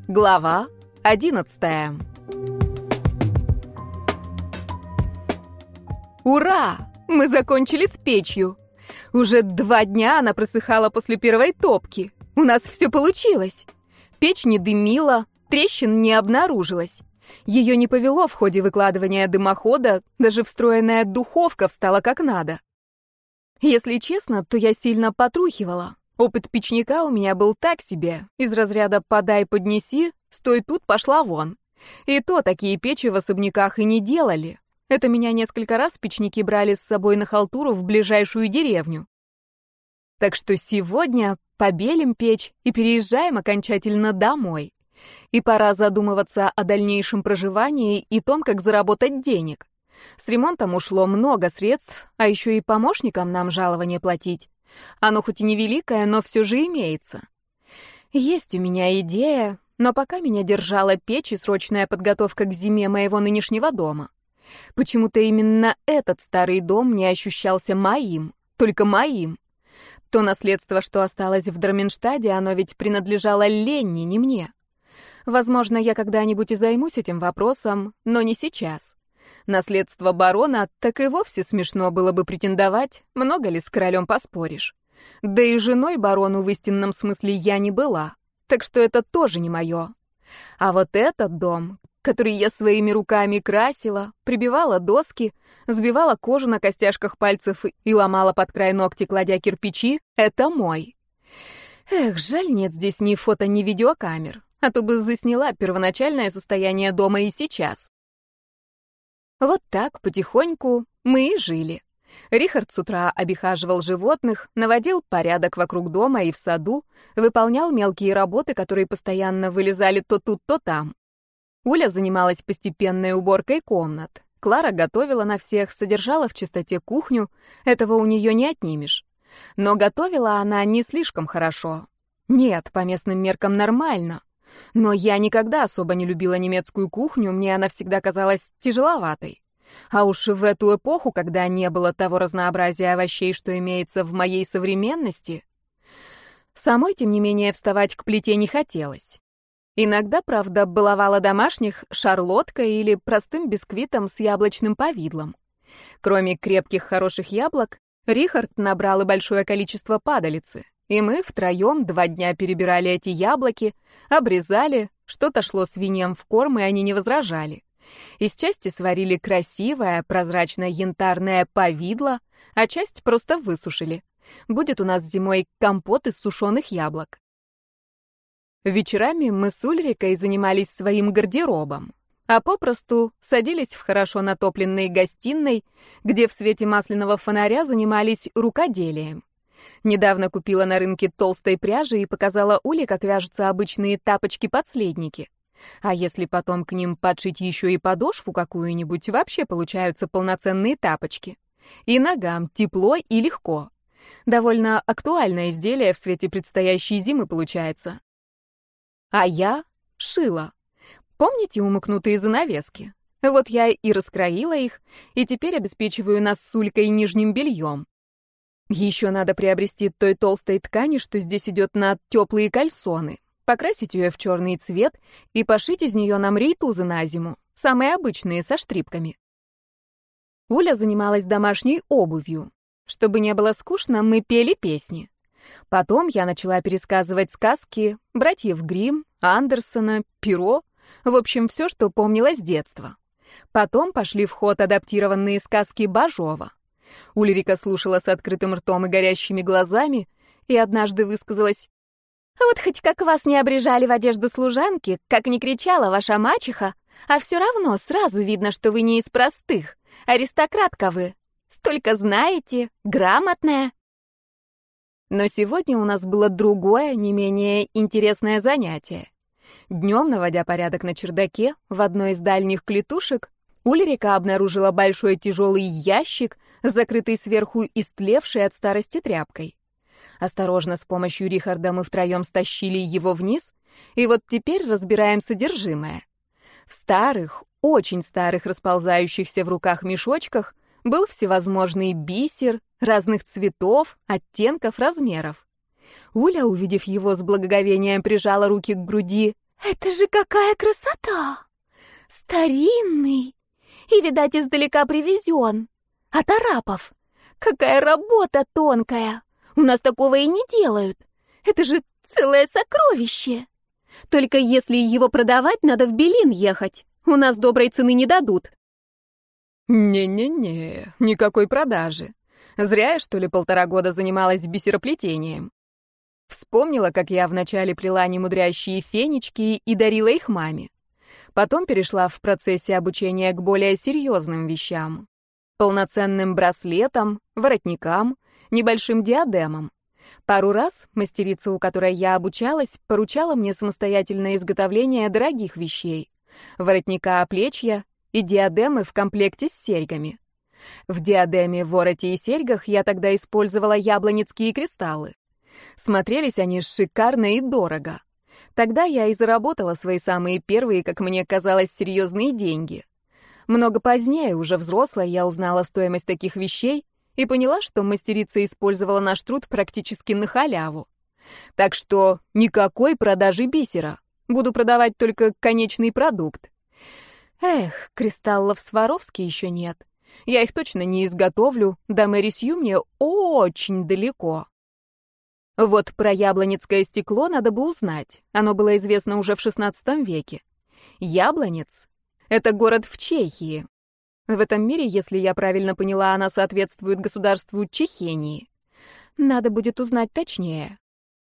Глава 11. Ура! Мы закончили с печью. Уже 2 дня она просыхала после первой топки. У нас все получилось. Печь не дымила, трещин не обнаружилось. Ее не повело в ходе выкладывания дымохода, даже встроенная духовка встала как надо. Если честно, то я сильно потрухивала. Опыт печника у меня был так себе, из разряда «подай, поднеси, стой тут, пошла вон». И то такие печи в особняках и не делали. Это меня несколько раз печники брали с собой на халтуру в ближайшую деревню. Так что сегодня побелим печь и переезжаем окончательно домой. И пора задумываться о дальнейшем проживании и том, как заработать денег. С ремонтом ушло много средств, а еще и помощникам нам жалование платить. Оно хоть и невеликое, но все же имеется. Есть у меня идея, но пока меня держала печь и срочная подготовка к зиме моего нынешнего дома. Почему-то именно этот старый дом не ощущался моим, только моим. То наследство, что осталось в Дарменштаде, оно ведь принадлежало Ленне, не мне. Возможно, я когда-нибудь и займусь этим вопросом, но не сейчас. Наследство барона так и вовсе смешно было бы претендовать, много ли с королем поспоришь. Да и женой барону в истинном смысле я не была, так что это тоже не мое. А вот этот дом, который я своими руками красила, прибивала доски, сбивала кожу на костяшках пальцев и ломала под край ногти, кладя кирпичи, это мой. Эх, жаль, нет здесь ни фото, ни видеокамер, а то бы засняла первоначальное состояние дома и сейчас. Вот так, потихоньку, мы и жили. Рихард с утра обихаживал животных, наводил порядок вокруг дома и в саду, выполнял мелкие работы, которые постоянно вылезали то тут, то там. Уля занималась постепенной уборкой комнат. Клара готовила на всех, содержала в чистоте кухню, этого у нее не отнимешь. Но готовила она не слишком хорошо. Нет, по местным меркам нормально. Но я никогда особо не любила немецкую кухню, мне она всегда казалась тяжеловатой. А уж в эту эпоху, когда не было того разнообразия овощей, что имеется в моей современности, самой, тем не менее, вставать к плите не хотелось. Иногда, правда, баловала домашних шарлоткой или простым бисквитом с яблочным повидлом. Кроме крепких хороших яблок, Рихард набрал и большое количество падалицы. И мы втроем 2 дня перебирали эти яблоки, обрезали, что-то шло свиньям в корм, и они не возражали. Из части сварили красивое, прозрачное янтарное повидло, а часть просто высушили. Будет у нас зимой компот из сушеных яблок. Вечерами мы с Ульрикой занимались своим гардеробом, а попросту садились в хорошо натопленной гостиной, где в свете масляного фонаря занимались рукоделием. Недавно купила на рынке толстой пряжи и показала Уле, как вяжутся обычные тапочки-подследники. А если потом к ним подшить еще и подошву какую-нибудь, вообще получаются полноценные тапочки. И ногам тепло и легко. Довольно актуальное изделие в свете предстоящей зимы получается. А я шила. Помните умыкнутые занавески? Вот я и раскроила их, и теперь обеспечиваю нас с Улькой нижним бельем. Еще надо приобрести той толстой ткани, что здесь идет на теплые кальсоны, покрасить ее в черный цвет и пошить из нее нам рейтузы на зиму, самые обычные, со штрипками. Уля занималась домашней обувью. Чтобы не было скучно, мы пели песни. Потом я начала пересказывать сказки братьев Гримм, Андерсона, Перо, в общем, все, что помнила с детства. Потом пошли в ход адаптированные сказки Бажова. Ульрика слушала с открытым ртом и горящими глазами и однажды высказалась: «Вот хоть как вас не обрежали в одежду служанки, как не кричала ваша мачеха, а все равно сразу видно, что вы не из простых, аристократка вы. Столько знаете, грамотная». Но сегодня у нас было другое, не менее интересное занятие. Днем, наводя порядок на чердаке, в одной из дальних клетушек, Ульрика обнаружила большой тяжелый ящик, закрытый сверху истлевшей от старости тряпкой. Осторожно, с помощью Рихарда мы втроем стащили его вниз, и вот теперь разбираем содержимое. В старых, очень старых, расползающихся в руках мешочках был всевозможный бисер, разных цветов, оттенков, размеров. Уля, увидев его, с благоговением прижала руки к груди. Это же какая красота! Старинный и, видать, издалека привезен. От арабов. Какая работа тонкая! У нас такого и не делают. Это же целое сокровище. Только если его продавать, надо в Белин ехать. У нас доброй цены не дадут. Не-не-не, никакой продажи. Зря я, что ли, 1,5 года занималась бисероплетением. Вспомнила, как я вначале плела немудрящие фенечки и дарила их маме. Потом перешла в процессе обучения к более серьезным вещам. Полноценным браслетам, воротникам, небольшим диадемам. Пару раз мастерица, у которой я обучалась, поручала мне самостоятельное изготовление дорогих вещей. Воротника оплечья и диадемы в комплекте с серьгами. В диадеме, вороте и серьгах я тогда использовала яблонецкие кристаллы. Смотрелись они шикарно и дорого. Тогда я и заработала свои самые первые, как мне казалось, серьезные деньги. Много позднее, уже взрослая, я узнала стоимость таких вещей и поняла, что мастерица использовала наш труд практически на халяву. Так что никакой продажи бисера. Буду продавать только конечный продукт. Эх, кристаллов Сваровски еще нет. Я их точно не изготовлю, до Мэри Сью мне очень далеко. Вот про яблонецкое стекло надо бы узнать. Оно было известно уже в XVI веке. Яблонец — это город в Чехии. В этом мире, если я правильно поняла, она соответствует государству Чехении. Надо будет узнать точнее.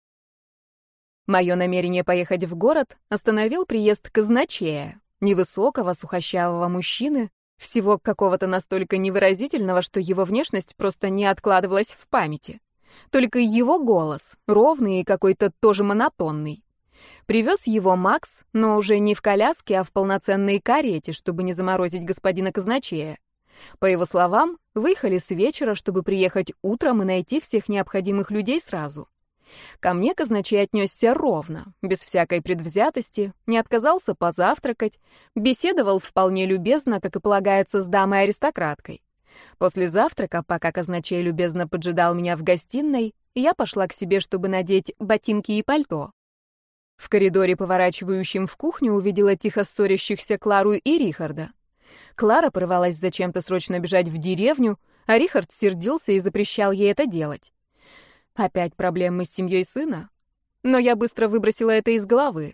Мое намерение поехать в город остановил приезд казначея, невысокого, сухощавого мужчины, всего какого-то настолько невыразительного, что его внешность просто не откладывалась в памяти. Только его голос, ровный и какой-то тоже монотонный. Привез его Макс, но уже не в коляске, а в полноценной карете, чтобы не заморозить господина казначея. По его словам, выехали с вечера, чтобы приехать утром и найти всех необходимых людей сразу. Ко мне казначей отнесся ровно, без всякой предвзятости, не отказался позавтракать, беседовал вполне любезно, как и полагается, с дамой-аристократкой. После завтрака, пока казначей любезно поджидал меня в гостиной, я пошла к себе, чтобы надеть ботинки и пальто. В коридоре, поворачивающем в кухню, увидела тихо ссорящихся Клару и Рихарда. Клара порывалась зачем-то срочно бежать в деревню, а Рихард сердился и запрещал ей это делать. Опять проблемы с семьей сына? Но я быстро выбросила это из головы.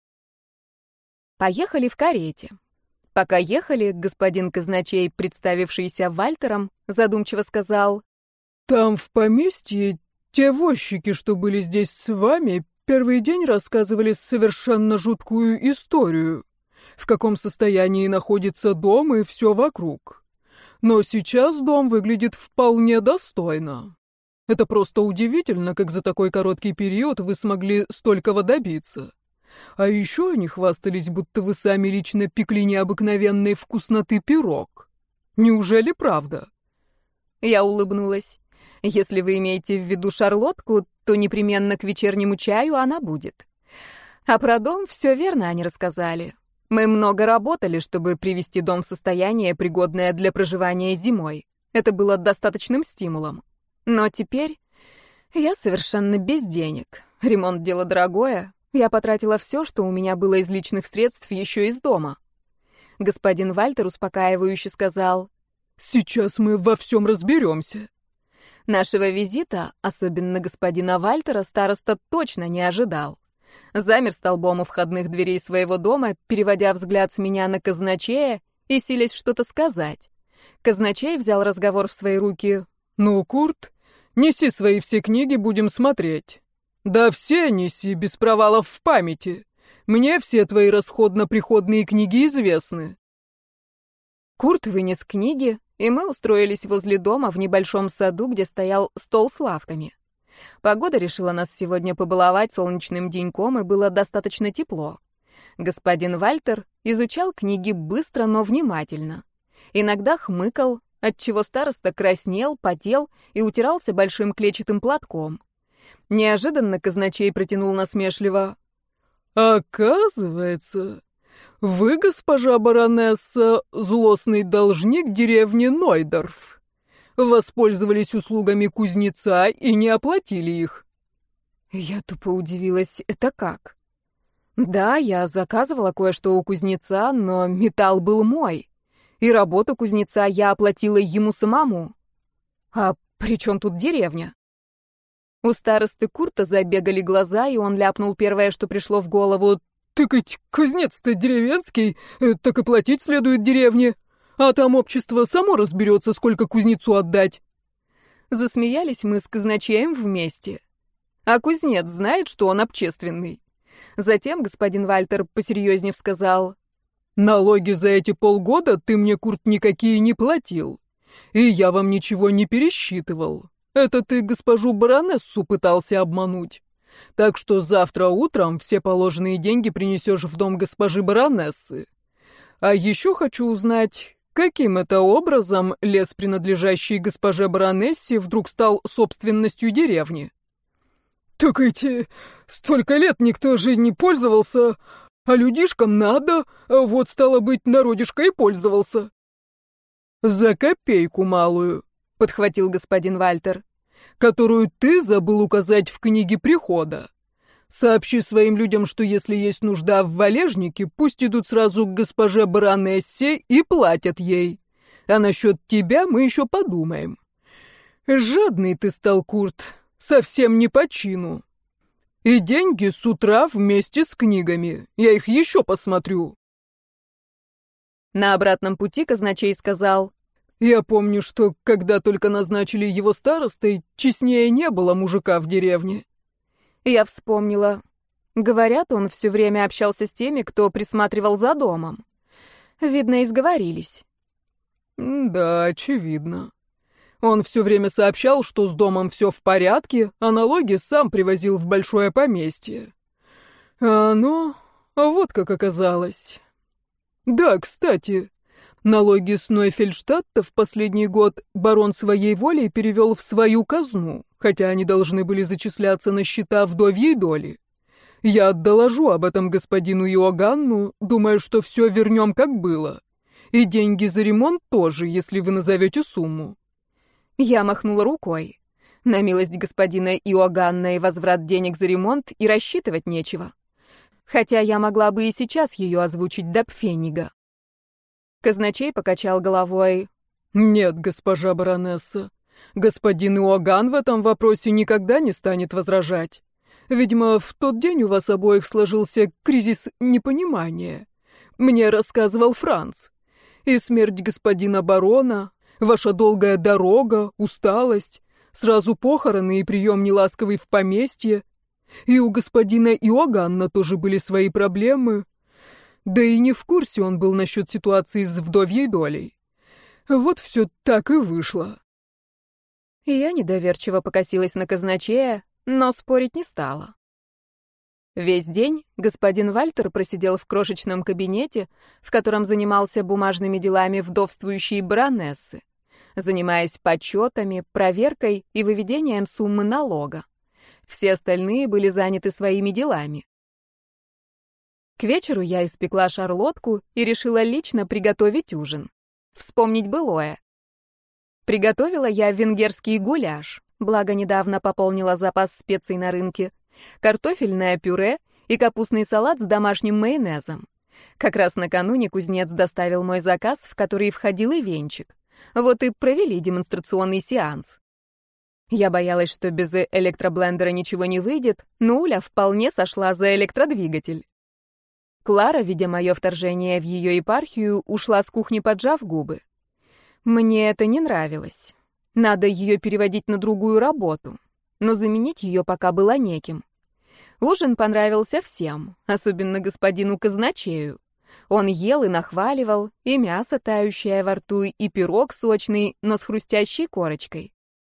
Поехали в карете. Пока ехали, господин казначей, представившийся Вальтером, задумчиво сказал: «Там в поместье те возчики, что были здесь с вами, первый день рассказывали совершенно жуткую историю, в каком состоянии находится дом и все вокруг. Но сейчас дом выглядит вполне достойно. Это просто удивительно, как за такой короткий период вы смогли столького добиться. А еще они хвастались, будто вы сами лично пекли необыкновенной вкусноты пирог. Неужели правда?» Я улыбнулась. Если вы имеете в виду шарлотку, то непременно к вечернему чаю она будет. А про дом все верно они рассказали. Мы много работали, чтобы привести дом в состояние, пригодное для проживания зимой. Это было достаточным стимулом. Но теперь я совершенно без денег. Ремонт — дело дорогое. Я потратила все, что у меня было из личных средств, еще из дома. Господин Вальтер успокаивающе сказал: «Сейчас мы во всем разберемся». Нашего визита, особенно господина Вальтера, староста точно не ожидал. Замер столбом у входных дверей своего дома, переводя взгляд с меня на казначея и силясь что-то сказать. Казначей взял разговор в свои руки. «Ну, Курт, неси свои все книги, будем смотреть. Да все неси, без провалов в памяти. Мне все твои расходно-приходные книги известны». Курт вынес книги, и мы устроились возле дома в небольшом саду, где стоял стол с лавками. Погода решила нас сегодня побаловать солнечным деньком, и было достаточно тепло. Господин Вальтер изучал книги быстро, но внимательно. Иногда хмыкал, отчего староста краснел, потел и утирался большим клетчатым платком. Неожиданно казначей протянул насмешливо: «Оказывается, вы, госпожа баронесса, злостный должник деревни Нойдорф. Воспользовались услугами кузнеца и не оплатили их». Я тупо удивилась: это как? Да, я заказывала кое-что у кузнеца, но металл был мой. И работу кузнеца я оплатила ему самому. А при чем тут деревня? У старосты Курта забегали глаза, и он ляпнул первое, что пришло в голову. Так ведь кузнец-то деревенский, так и платить следует деревне. А там общество само разберется, сколько кузнецу отдать. Засмеялись мы с казначеем вместе. А кузнец знает, что он общественный. Затем господин Вальтер посерьезнее сказал: «Налоги за эти полгода ты мне, Курт, никакие не платил. И я вам ничего не пересчитывал. Это ты госпожу баронессу пытался обмануть. Так что завтра утром все положенные деньги принесешь в дом госпожи баронессы. А еще хочу узнать, каким это образом лес, принадлежащий госпоже баронессе, вдруг стал собственностью деревни?» «Так эти столько лет никто же не пользовался, а людишкам надо, а вот, стало быть, народишко и пользовался». «За копейку малую», — подхватил господин Вальтер, «которую ты забыл указать в книге прихода. Сообщи своим людям, что если есть нужда в валежнике, пусть идут сразу к госпоже баронессе и платят ей. А насчет тебя мы еще подумаем. Жадный ты стал, Курт, совсем не по чину. И деньги с утра вместе с книгами. Я их еще посмотрю». На обратном пути казначей сказал: «Я помню, что когда только назначили его старостой, честнее не было мужика в деревне». Я вспомнила. Говорят, он все время общался с теми, кто присматривал за домом. Видно, изговорились. «Да, очевидно. Он все время сообщал, что с домом все в порядке, а налоги сам привозил в большое поместье. А вот как оказалось. Да, кстати, налоги с Нойфельштадта в последний год барон своей волей перевел в свою казну, хотя они должны были зачисляться на счета вдовьей доли. Я доложу об этом господину Иоганну, думаю, что все вернем как было. И деньги за ремонт тоже, если вы назовете сумму». Я махнула рукой. На милость господина Иоганна и возврат денег за ремонт и рассчитывать нечего. Хотя я могла бы и сейчас ее озвучить до пфенига. Казначей покачал головой. «Нет, госпожа баронесса, господин Иоганн в этом вопросе никогда не станет возражать. Видимо, в тот день у вас обоих сложился кризис непонимания. Мне рассказывал Франц. И смерть господина барона, ваша долгая дорога, усталость, сразу похороны и прием неласковый в поместье. И у господина Иоганна тоже были свои проблемы. Да и не в курсе он был насчет ситуации с вдовьей долей. Вот все так и вышло». И я недоверчиво покосилась на казначея, но спорить не стала. Весь день господин Вальтер просидел в крошечном кабинете, в котором занимался бумажными делами вдовствующей баронессы, занимаясь подсчетами, проверкой и выведением суммы налога. Все остальные были заняты своими делами. К вечеру я испекла шарлотку и решила лично приготовить ужин. Вспомнить былое. Приготовила я венгерский гуляш, благо недавно пополнила запас специй на рынке, картофельное пюре и капустный салат с домашним майонезом. Как раз накануне кузнец доставил мой заказ, в который входил и венчик. Вот и провели демонстрационный сеанс. Я боялась, что без электроблендера ничего не выйдет, но Уля вполне сошла за электродвигатель. Клара, видя мое вторжение в ее епархию, ушла с кухни, поджав губы. Мне это не нравилось. Надо ее переводить на другую работу, но заменить ее пока было неким. Ужин понравился всем, особенно господину казначею. Он ел и нахваливал, и мясо, тающее во рту, и пирог сочный, но с хрустящей корочкой.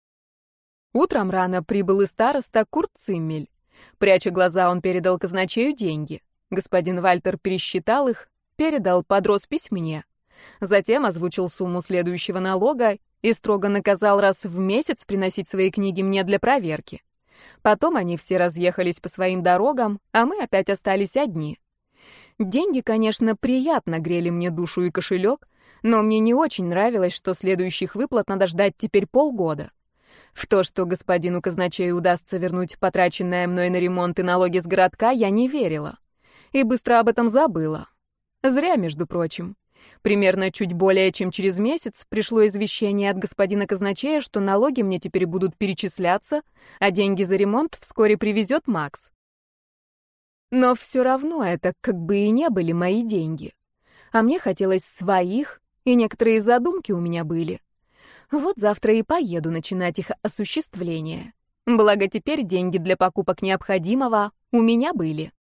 Утром рано прибыл и староста Курт Циммель. Пряча глаза, он передал казначею деньги. Господин Вальтер пересчитал их, передал под роспись мне. Затем озвучил сумму следующего налога и строго наказал раз в месяц приносить свои книги мне для проверки. Потом они все разъехались по своим дорогам, а мы опять остались одни. Деньги, конечно, приятно грели мне душу и кошелек, но мне не очень нравилось, что следующих выплат надо ждать теперь полгода. В то, что господину казначею удастся вернуть потраченное мной на ремонт и налоги с городка, я не верила. и быстро об этом забыла. Зря, между прочим. Примерно чуть более чем через месяц пришло извещение от господина казначея, что налоги мне теперь будут перечисляться, а деньги за ремонт вскоре привезет Макс. Но все равно это как бы и не были мои деньги. А мне хотелось своих, и некоторые задумки у меня были. Вот завтра и поеду начинать их осуществление. Благо теперь деньги для покупок необходимого у меня были.